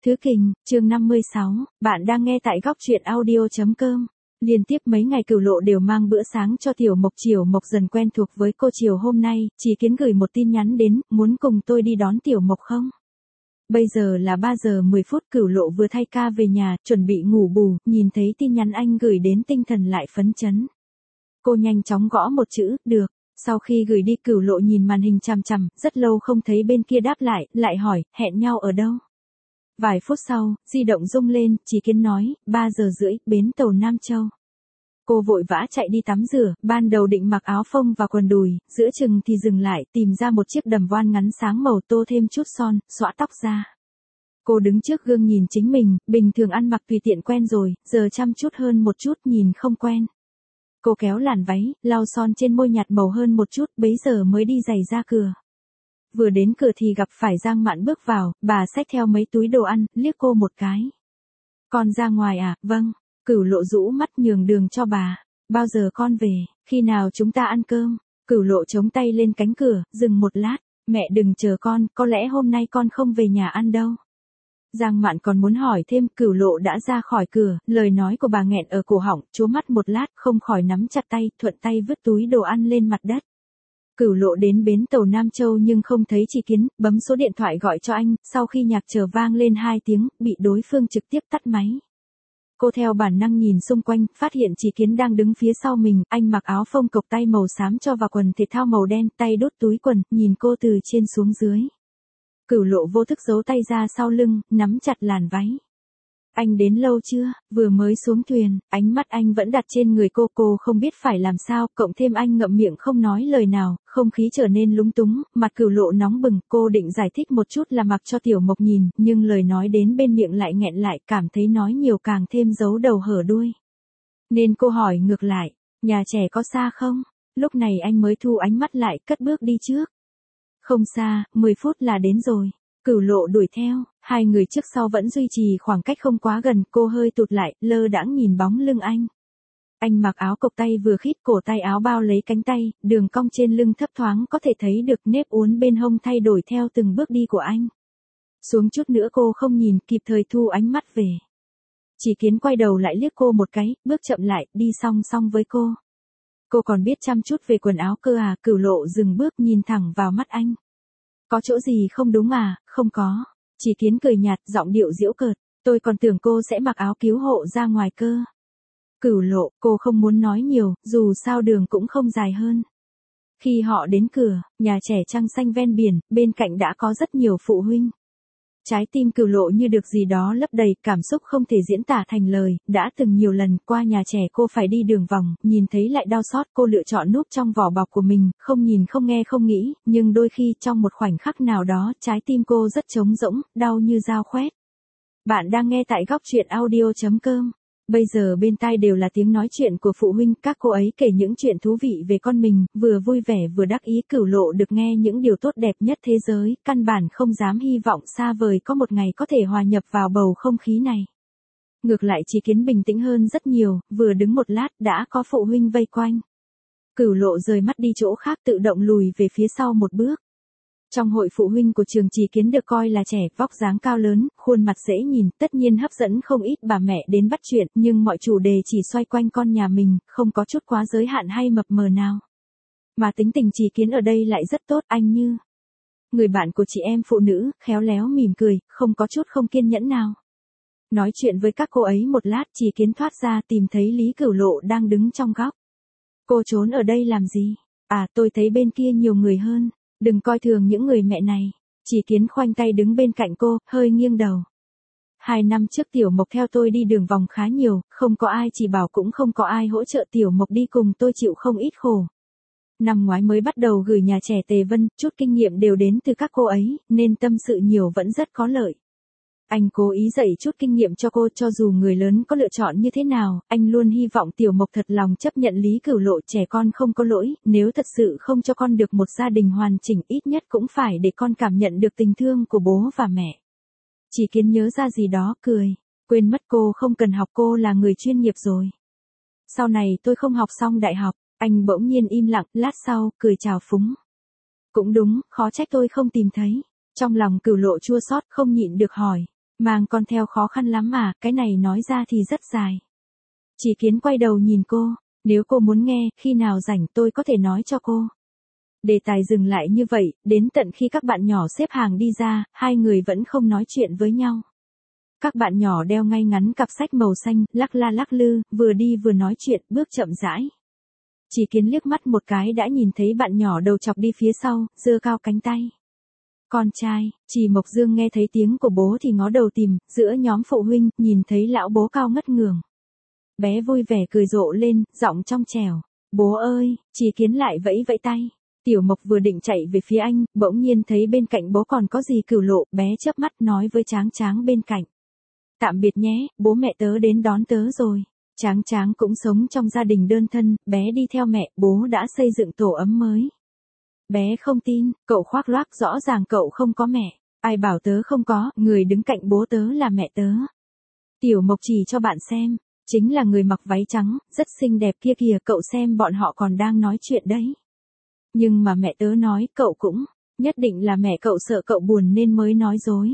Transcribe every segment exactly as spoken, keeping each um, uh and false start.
Thứ Kình, chương năm mươi sáu, bạn đang nghe tại góc truyện audio.com. Liên tiếp mấy ngày Cửu Lộ đều mang bữa sáng cho Tiểu Mộc. Triều Mộc dần quen thuộc với cô. Chiều hôm nay, Chỉ Kiến gửi một tin nhắn đến, muốn cùng tôi đi đón Tiểu Mộc không? Bây giờ là ba giờ mười phút, Cửu Lộ vừa thay ca về nhà, chuẩn bị ngủ bù, nhìn thấy tin nhắn anh gửi đến tinh thần lại phấn chấn. Cô nhanh chóng gõ một chữ, được. Sau khi gửi đi, Cửu Lộ nhìn màn hình chằm chằm, rất lâu không thấy bên kia đáp lại, lại hỏi, hẹn nhau ở đâu? Vài phút sau, di động rung lên, Chỉ Kiến nói, ba giờ rưỡi, bến tàu Nam Châu. Cô vội vã chạy đi tắm rửa, ban đầu định mặc áo phông và quần đùi, giữa chừng thì dừng lại, tìm ra một chiếc đầm voan ngắn sáng màu, tô thêm chút son, xõa tóc ra. Cô đứng trước gương nhìn chính mình, bình thường ăn mặc tùy tiện quen rồi, giờ chăm chút hơn một chút nhìn không quen. Cô kéo làn váy, lau son trên môi nhạt màu hơn một chút, bấy giờ mới đi giày ra cửa. Vừa đến cửa thì gặp phải Giang Mạn bước vào, bà xách theo mấy túi đồ ăn, liếc cô một cái. Con ra ngoài à? Vâng. Cửu Lộ rũ mắt nhường đường cho bà. Bao giờ con về? Khi nào chúng ta ăn cơm? Cửu Lộ chống tay lên cánh cửa, dừng một lát. Mẹ đừng chờ con, có lẽ hôm nay con không về nhà ăn đâu. Giang Mạn còn muốn hỏi thêm, Cửu Lộ đã ra khỏi cửa, lời nói của bà nghẹn ở cổ họng, trố mắt một lát, không khỏi nắm chặt tay, thuận tay vứt túi đồ ăn lên mặt đất. Cửu Lộ đến bến tàu Nam Châu nhưng không thấy Chỉ Kiến, bấm số điện thoại gọi cho anh, sau khi nhạc chờ vang lên hai tiếng, bị đối phương trực tiếp tắt máy. Cô theo bản năng nhìn xung quanh, phát hiện Chỉ Kiến đang đứng phía sau mình, anh mặc áo phông cộc tay màu xám cho và quần thể thao màu đen, tay đút túi quần, nhìn cô từ trên xuống dưới. Cửu Lộ vô thức giấu tay ra sau lưng, nắm chặt làn váy. Anh đến lâu chưa? Vừa mới xuống thuyền, ánh mắt anh vẫn đặt trên người cô, cô không biết phải làm sao, cộng thêm anh ngậm miệng không nói lời nào, không khí trở nên lúng túng, mặt Cửu Lộ nóng bừng, cô định giải thích một chút là mặc cho Tiểu Mộc nhìn, nhưng lời nói đến bên miệng lại nghẹn lại, cảm thấy nói nhiều càng thêm giấu đầu hở đuôi. Nên cô hỏi ngược lại, nhà trẻ có xa không? Lúc này anh mới thu ánh mắt lại, cất bước đi trước. Không xa, mười phút là đến rồi. Cửu Lộ đuổi theo, hai người trước sau vẫn duy trì khoảng cách không quá gần, cô hơi tụt lại, lơ đãng nhìn bóng lưng anh. Anh mặc áo cộc tay vừa khít, cổ tay áo bao lấy cánh tay, đường cong trên lưng thấp thoáng có thể thấy được, nếp uốn bên hông thay đổi theo từng bước đi của anh. Xuống chút nữa cô không nhìn, kịp thời thu ánh mắt về. Chỉ Kiến quay đầu lại liếc cô một cái, bước chậm lại, đi song song với cô. Cô còn biết chăm chút về quần áo cơ à? Cửu Lộ dừng bước nhìn thẳng vào mắt anh. Có chỗ gì không đúng à? Không có. Chỉ Kiến cười nhạt, giọng điệu giễu cợt, tôi còn tưởng cô sẽ mặc áo cứu hộ ra ngoài cơ. Cửu Lộ, cô không muốn nói nhiều, dù sao đường cũng không dài hơn. Khi họ đến cửa, nhà trẻ trăng xanh ven biển, bên cạnh đã có rất nhiều phụ huynh. Trái tim Cửu Lộ như được gì đó lấp đầy, cảm xúc không thể diễn tả thành lời, đã từng nhiều lần qua nhà trẻ cô phải đi đường vòng, nhìn thấy lại đau xót, cô lựa chọn núp trong vỏ bọc của mình, không nhìn không nghe không nghĩ, nhưng đôi khi trong một khoảnh khắc nào đó, trái tim cô rất trống rỗng, đau như dao khoét. Bạn đang nghe tại góc truyện audio.com. Bây giờ bên tai đều là tiếng nói chuyện của phụ huynh, các cô ấy kể những chuyện thú vị về con mình, vừa vui vẻ vừa đắc ý. Cửu Lộ được nghe những điều tốt đẹp nhất thế giới, căn bản không dám hy vọng xa vời có một ngày có thể hòa nhập vào bầu không khí này. Ngược lại Chỉ Kiến bình tĩnh hơn rất nhiều, vừa đứng một lát đã có phụ huynh vây quanh. Cửu Lộ rời mắt đi chỗ khác, tự động lùi về phía sau một bước. Trong hội phụ huynh của trường Chỉ Kiến được coi là trẻ, vóc dáng cao lớn, khuôn mặt dễ nhìn, tất nhiên hấp dẫn không ít bà mẹ đến bắt chuyện, nhưng mọi chủ đề chỉ xoay quanh con nhà mình, không có chút quá giới hạn hay mập mờ nào. Mà tính tình Chỉ Kiến ở đây lại rất tốt, anh như người bạn của chị em phụ nữ, khéo léo mỉm cười, không có chút không kiên nhẫn nào. Nói chuyện với các cô ấy một lát, Chỉ Kiến thoát ra tìm thấy Lý Cửu Lộ đang đứng trong góc. Cô trốn ở đây làm gì? À, tôi thấy bên kia nhiều người hơn. Đừng coi thường những người mẹ này. Chỉ Kiến khoanh tay đứng bên cạnh cô, hơi nghiêng đầu. Hai năm trước Tiểu Mộc theo tôi đi đường vòng khá nhiều, không có ai chỉ bảo cũng không có ai hỗ trợ, Tiểu Mộc đi cùng tôi chịu không ít khổ. Năm ngoái mới bắt đầu gửi nhà trẻ Tề Vân, chút kinh nghiệm đều đến từ các cô ấy, nên tâm sự nhiều vẫn rất có lợi. Anh cố ý dạy chút kinh nghiệm cho cô, cho dù người lớn có lựa chọn như thế nào, anh luôn hy vọng Tiểu Mộc thật lòng chấp nhận Lý Cửu Lộ. Trẻ con không có lỗi, nếu thật sự không cho con được một gia đình hoàn chỉnh, ít nhất cũng phải để con cảm nhận được tình thương của bố và mẹ. Chỉ Kiến nhớ ra gì đó, cười, quên mất cô không cần học, cô là người chuyên nghiệp rồi. Sau này tôi không học xong đại học. Anh bỗng nhiên im lặng, lát sau, cười chào phúng. Cũng đúng, khó trách tôi không tìm thấy. Trong lòng Cửu Lộ chua xót, không nhịn được hỏi. Mang con theo khó khăn lắm mà, cái này nói ra thì rất dài. Chỉ Kiến quay đầu nhìn cô, nếu cô muốn nghe, khi nào rảnh tôi có thể nói cho cô. Đề tài dừng lại như vậy, đến tận khi các bạn nhỏ xếp hàng đi ra, hai người vẫn không nói chuyện với nhau. Các bạn nhỏ đeo ngay ngắn cặp sách màu xanh, lắc la lắc lư, vừa đi vừa nói chuyện, bước chậm rãi. Chỉ Kiến liếc mắt một cái đã nhìn thấy bạn nhỏ đầu chọc đi phía sau, giơ cao cánh tay. Con trai, Trì Mộc Dương nghe thấy tiếng của bố thì ngó đầu tìm, giữa nhóm phụ huynh, nhìn thấy lão bố cao ngất ngường. Bé vui vẻ cười rộ lên, giọng trong trẻo. Bố ơi, Chỉ Kiến lại vẫy vẫy tay. Tiểu Mộc vừa định chạy về phía anh, bỗng nhiên thấy bên cạnh bố còn có gì Cửu Lộ, bé chớp mắt nói với Tráng Tráng bên cạnh. Tạm biệt nhé, bố mẹ tớ đến đón tớ rồi. Tráng Tráng cũng sống trong gia đình đơn thân, bé đi theo mẹ, bố đã xây dựng tổ ấm mới. Bé không tin, cậu khoác loác rõ ràng cậu không có mẹ. Ai bảo tớ không có, người đứng cạnh bố tớ là mẹ tớ. Tiểu Mộc chỉ cho bạn xem, chính là người mặc váy trắng, rất xinh đẹp kia kìa, cậu xem bọn họ còn đang nói chuyện đấy. Nhưng mà mẹ tớ nói, cậu cũng, nhất định là mẹ cậu sợ cậu buồn nên mới nói dối.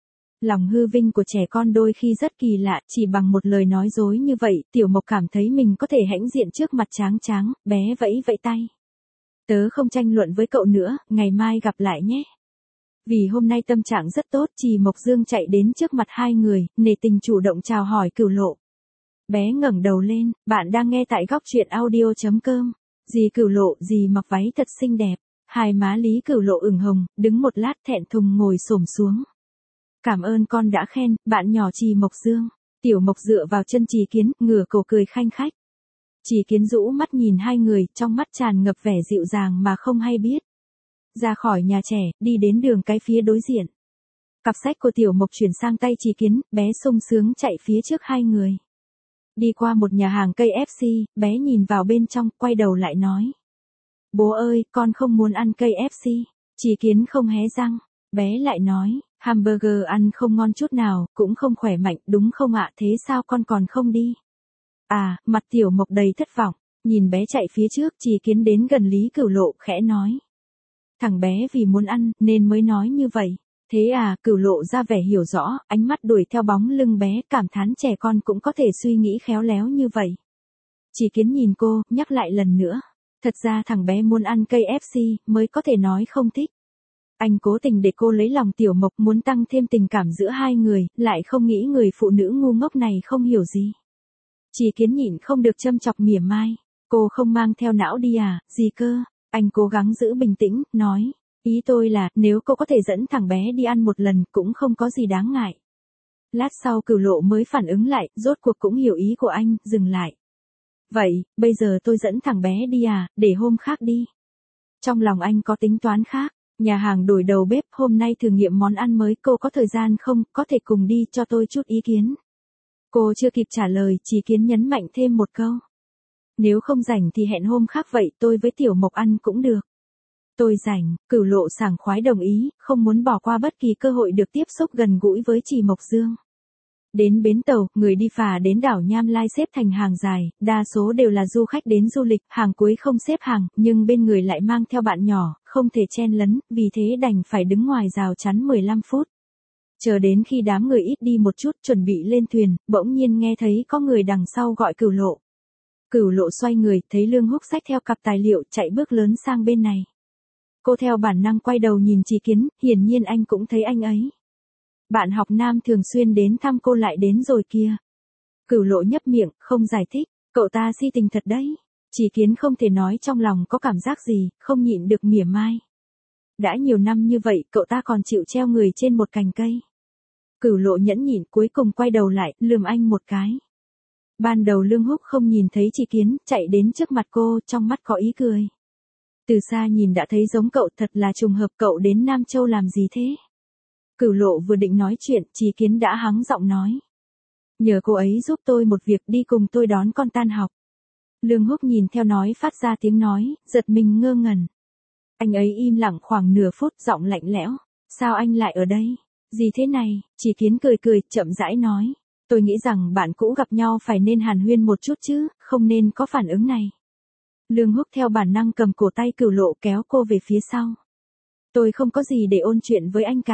Lòng hư vinh của trẻ con đôi khi rất kỳ lạ, chỉ bằng một lời nói dối như vậy, Tiểu Mộc cảm thấy mình có thể hãnh diện trước mặt Tráng Tráng, bé vẫy vẫy tay. Tớ không tranh luận với cậu nữa, ngày mai gặp lại nhé. Vì hôm nay tâm trạng rất tốt, Trì Mộc Dương chạy đến trước mặt hai người, nể tình chủ động chào hỏi Cửu Lộ. Bé ngẩng đầu lên, bạn đang nghe tại góc truyện audio chấm com. Dì Cửu Lộ, dì mặc váy thật xinh đẹp. Hai má Lý Cửu Lộ ửng hồng, đứng một lát thẹn thùng ngồi xổm xuống. Cảm ơn con đã khen, bạn nhỏ Trì Mộc Dương. Tiểu Mộc dựa vào chân Chỉ Kiến, ngửa cổ cười khanh khách. Chỉ Kiến rũ mắt nhìn hai người, trong mắt tràn ngập vẻ dịu dàng mà không hay biết. Ra khỏi nhà trẻ, đi đến đường cái phía đối diện. Cặp sách của Tiểu Mộc chuyển sang tay Chỉ Kiến, bé sung sướng chạy phía trước hai người. Đi qua một nhà hàng cây ép xê, bé nhìn vào bên trong, quay đầu lại nói. Bố ơi, con không muốn ăn cây ép xê. Chỉ Kiến không hé răng, bé lại nói, hamburger ăn không ngon chút nào, cũng không khỏe mạnh, đúng không ạ, thế sao con còn không đi? À, mặt Tiểu Mộc đầy thất vọng, nhìn bé chạy phía trước, Chỉ Kiến đến gần Lý Cửu Lộ, khẽ nói. Thằng bé vì muốn ăn, nên mới nói như vậy. Thế à, Cửu Lộ ra vẻ hiểu rõ, ánh mắt đuổi theo bóng lưng bé, cảm thán trẻ con cũng có thể suy nghĩ khéo léo như vậy. Chỉ Kiến nhìn cô, nhắc lại lần nữa. Thật ra thằng bé muốn ăn cây ép xê, mới có thể nói không thích. Anh cố tình để cô lấy lòng Tiểu Mộc, muốn tăng thêm tình cảm giữa hai người, lại không nghĩ người phụ nữ ngu ngốc này không hiểu gì. Chỉ Kiến nhịn không được châm chọc mỉa mai. Cô không mang theo não đi à, gì cơ? Anh cố gắng giữ bình tĩnh, nói. Ý tôi là, nếu cô có thể dẫn thằng bé đi ăn một lần, cũng không có gì đáng ngại. Lát sau Cửu Lộ mới phản ứng lại, rốt cuộc cũng hiểu ý của anh, dừng lại. Vậy, bây giờ tôi dẫn thằng bé đi à, để hôm khác đi. Trong lòng anh có tính toán khác, nhà hàng đổi đầu bếp, hôm nay thử nghiệm món ăn mới, cô có thời gian không, có thể cùng đi, cho tôi chút ý kiến. Cô chưa kịp trả lời, Chỉ Kiến nhấn mạnh thêm một câu. Nếu không rảnh thì hẹn hôm khác vậy, tôi với Tiểu Mộc ăn cũng được. Tôi rảnh, Cửu Lộ sảng khoái đồng ý, không muốn bỏ qua bất kỳ cơ hội được tiếp xúc gần gũi với Trì Mộc Dương. Đến bến tàu, người đi phà đến đảo Nham Lai xếp thành hàng dài, đa số đều là du khách đến du lịch, hàng cuối không xếp hàng, nhưng bên người lại mang theo bạn nhỏ, không thể chen lấn, vì thế đành phải đứng ngoài rào chắn mười lăm phút. Chờ đến khi đám người ít đi một chút, chuẩn bị lên thuyền, bỗng nhiên nghe thấy có người đằng sau gọi Cửu Lộ. Cửu Lộ xoay người, thấy Lương Húc xách theo cặp tài liệu, chạy bước lớn sang bên này. Cô theo bản năng quay đầu nhìn Chỉ Kiến, hiển nhiên anh cũng thấy anh ấy. Bạn học nam thường xuyên đến thăm cô lại đến rồi kia. Cửu Lộ nhấp miệng, không giải thích, cậu ta si tình thật đấy. Chỉ Kiến không thể nói trong lòng có cảm giác gì, không nhịn được mỉa mai. Đã nhiều năm như vậy, cậu ta còn chịu treo người trên một cành cây. Cửu Lộ nhẫn nhịn, cuối cùng quay đầu lại, lườm anh một cái. Ban đầu Lương Húc không nhìn thấy Chỉ Kiến, chạy đến trước mặt cô, trong mắt có ý cười. Từ xa nhìn đã thấy giống cậu, thật là trùng hợp, cậu đến Nam Châu làm gì thế? Cửu Lộ vừa định nói chuyện, Chỉ Kiến đã hắng giọng nói. Nhờ cô ấy giúp tôi một việc, đi cùng tôi đón con tan học. Lương Húc nhìn theo nói phát ra tiếng nói, giật mình ngơ ngẩn. Anh ấy im lặng khoảng nửa phút, giọng lạnh lẽo. Sao anh lại ở đây? Gì thế này? Chỉ Kiến cười cười, chậm rãi nói. Tôi nghĩ rằng bạn cũ gặp nhau phải nên hàn huyên một chút chứ, không nên có phản ứng này. Lương Húc theo bản năng cầm cổ tay Cửu Lộ kéo cô về phía sau. Tôi không có gì để ôn chuyện với anh cả.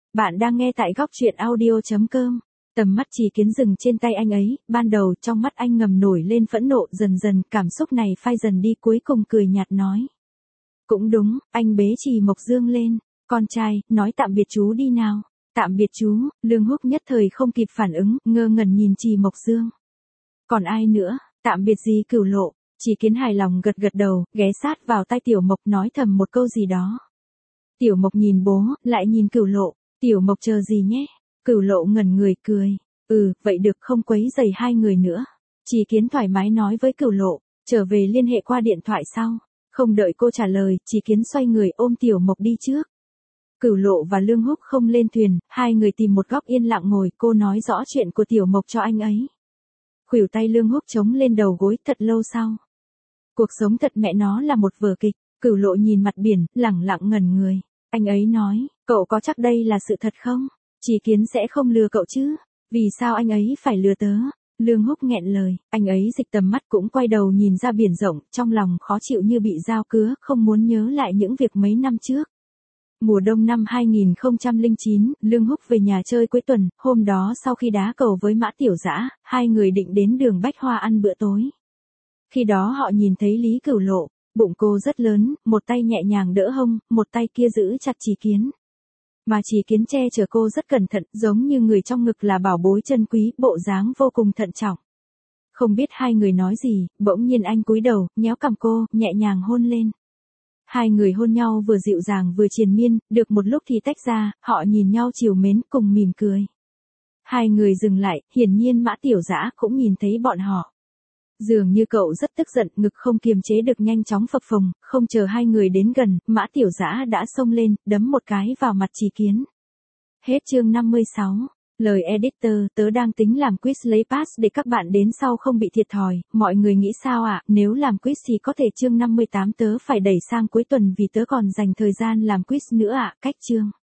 Bạn đang nghe tại góc truyện audio.com. Tầm mắt Chỉ Kiến dừng trên tay anh ấy, ban đầu trong mắt anh ngầm nổi lên phẫn nộ, dần dần cảm xúc này phai dần đi, cuối cùng cười nhạt nói. Cũng đúng, anh bế Trì Mộc Dương lên. Con trai, nói tạm biệt chú đi nào. Tạm biệt chú. Lương Húc nhất thời không kịp phản ứng, ngơ ngẩn nhìn Trì Mộc Dương. Còn ai nữa? Tạm biệt gì Cửu Lộ? Chỉ Kiến hài lòng gật gật đầu, ghé sát vào tai Tiểu Mộc nói thầm một câu gì đó. Tiểu Mộc nhìn bố, lại nhìn Cửu Lộ. Tiểu Mộc chờ gì nhé? Cửu Lộ ngẩn người cười. Ừ, vậy được, không quấy rầy hai người nữa. Chỉ Kiến thoải mái nói với Cửu Lộ, trở về liên hệ qua điện thoại sau. Không đợi cô trả lời, Chỉ Kiến xoay người ôm Tiểu Mộc đi trước. Cửu Lộ và Lương Húc không lên thuyền, hai người tìm một góc yên lặng ngồi, cô nói rõ chuyện của Tiểu Mộc cho anh ấy. Khuỷu tay Lương Húc chống lên đầu gối, thật lâu sau. Cuộc sống thật mẹ nó là một vở kịch. Cửu Lộ nhìn mặt biển, lẳng lặng ngẩn người. Anh ấy nói, cậu có chắc đây là sự thật không? Chỉ Kiến sẽ không lừa cậu chứ? Vì sao anh ấy phải lừa tớ? Lương Húc nghẹn lời, anh ấy dịch tầm mắt cũng quay đầu nhìn ra biển rộng, trong lòng khó chịu như bị dao cứa, không muốn nhớ lại những việc mấy năm trước. Mùa đông năm hai nghìn không trăm lẻ chín, Lương Húc về nhà chơi cuối tuần, hôm đó sau khi đá cầu với Mã Tiểu Dã, hai người định đến đường Bách Hoa ăn bữa tối. Khi đó họ nhìn thấy Lý Cửu Lộ, bụng cô rất lớn, một tay nhẹ nhàng đỡ hông, một tay kia giữ chặt Chỉ Kiến. Mà Chỉ Kiến che chở cô rất cẩn thận, giống như người trong ngực là bảo bối chân quý, bộ dáng vô cùng thận trọng. Không biết hai người nói gì, bỗng nhiên anh cúi đầu, nhéo cằm cô, nhẹ nhàng hôn lên. Hai người hôn nhau vừa dịu dàng vừa triền miên, được một lúc thì tách ra, họ nhìn nhau trìu mến cùng mỉm cười. Hai người dừng lại, hiển nhiên Mã Tiểu Dã cũng nhìn thấy bọn họ. Dường như cậu rất tức giận, ngực không kiềm chế được nhanh chóng phập phồng, không chờ hai người đến gần, Mã Tiểu Dã đã xông lên, đấm một cái vào mặt Chỉ Kiến. Hết chương năm mươi sáu. Lời editor, tớ đang tính làm quiz lấy pass để các bạn đến sau không bị thiệt thòi, mọi người nghĩ sao ạ? À? Nếu làm quiz thì có thể chương năm mươi tám tớ phải đẩy sang cuối tuần vì tớ còn dành thời gian làm quiz nữa ạ, à? Cách chương.